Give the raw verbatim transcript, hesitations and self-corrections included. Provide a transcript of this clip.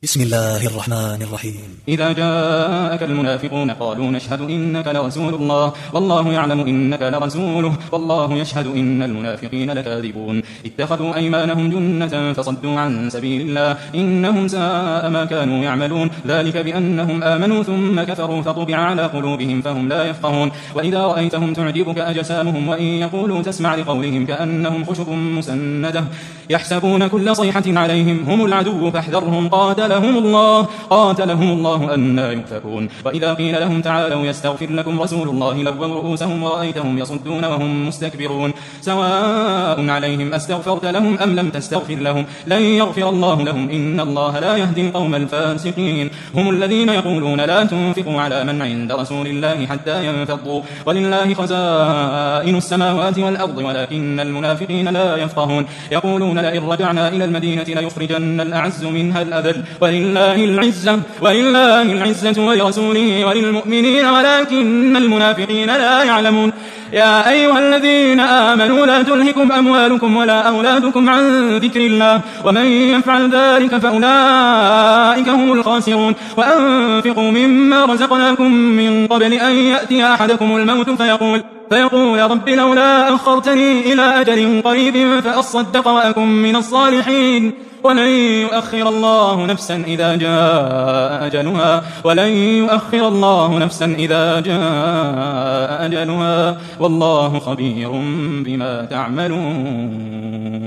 بسم الله الرحمن الرحيم. إذا جاءك المنافقون قالوا نشهد إنك لرسول الله والله يعلم إنك لرسوله والله يشهد إن المنافقين لكاذبون. اتخذوا أيمانهم جنة فصدوا عن سبيل الله إنهم ساء ما كانوا يعملون. ذلك بأنهم آمنوا ثم كفروا فطبع على قلوبهم فهم لا يفقهون. وإذا رأيتهم تعجبك أجسامهم وإن يقولوا تسمع لقولهم كأنهم خشب مسندة يحسبون كل صيحة عليهم هم العدو فاحذرهم قاتلهم الله قاتلهم الله أنى يؤفكون. وإذا قيل لهم تعالوا يستغفر لكم رسول الله لووا رؤوسهم ورأيتهم يصدون وهم مستكبرون. سواء عليهم أستغفرت لهم أم لم تستغفر لهم لن يغفر الله لهم إن الله لا يهدي القوم الفاسقين. هم الذين يقولون لا تنفقوا على من عند رسول الله حتى ينفضوا ولله خزائن السماوات والأرض ولكن المنافقين لا يفقهون. يقولون لئن رجعنا إلى المدينة ليخرجن الأعز منها الأذل ولله العزة ولله العزة ولرسوله وللمؤمنين ولكن المنافقين لا يعلمون. يا أيها الذين آمنوا لا تلهكم أموالكم ولا أولادكم عن ذكر الله ومن يفعل ذلك فأولئك هم الخاسرون. وأنفقوا مما رزقناكم من قبل أن يأتي أحدكم الموت فيقول فيقول رب لولا أخرتني إلى أجل قريب فأصدق وأكن من الصالحين ولن يؤخر الله نفسا إذا جاء أجلها ولن يؤخر الله نفسا إذا جاء أجلها والله خبير بما تعملون.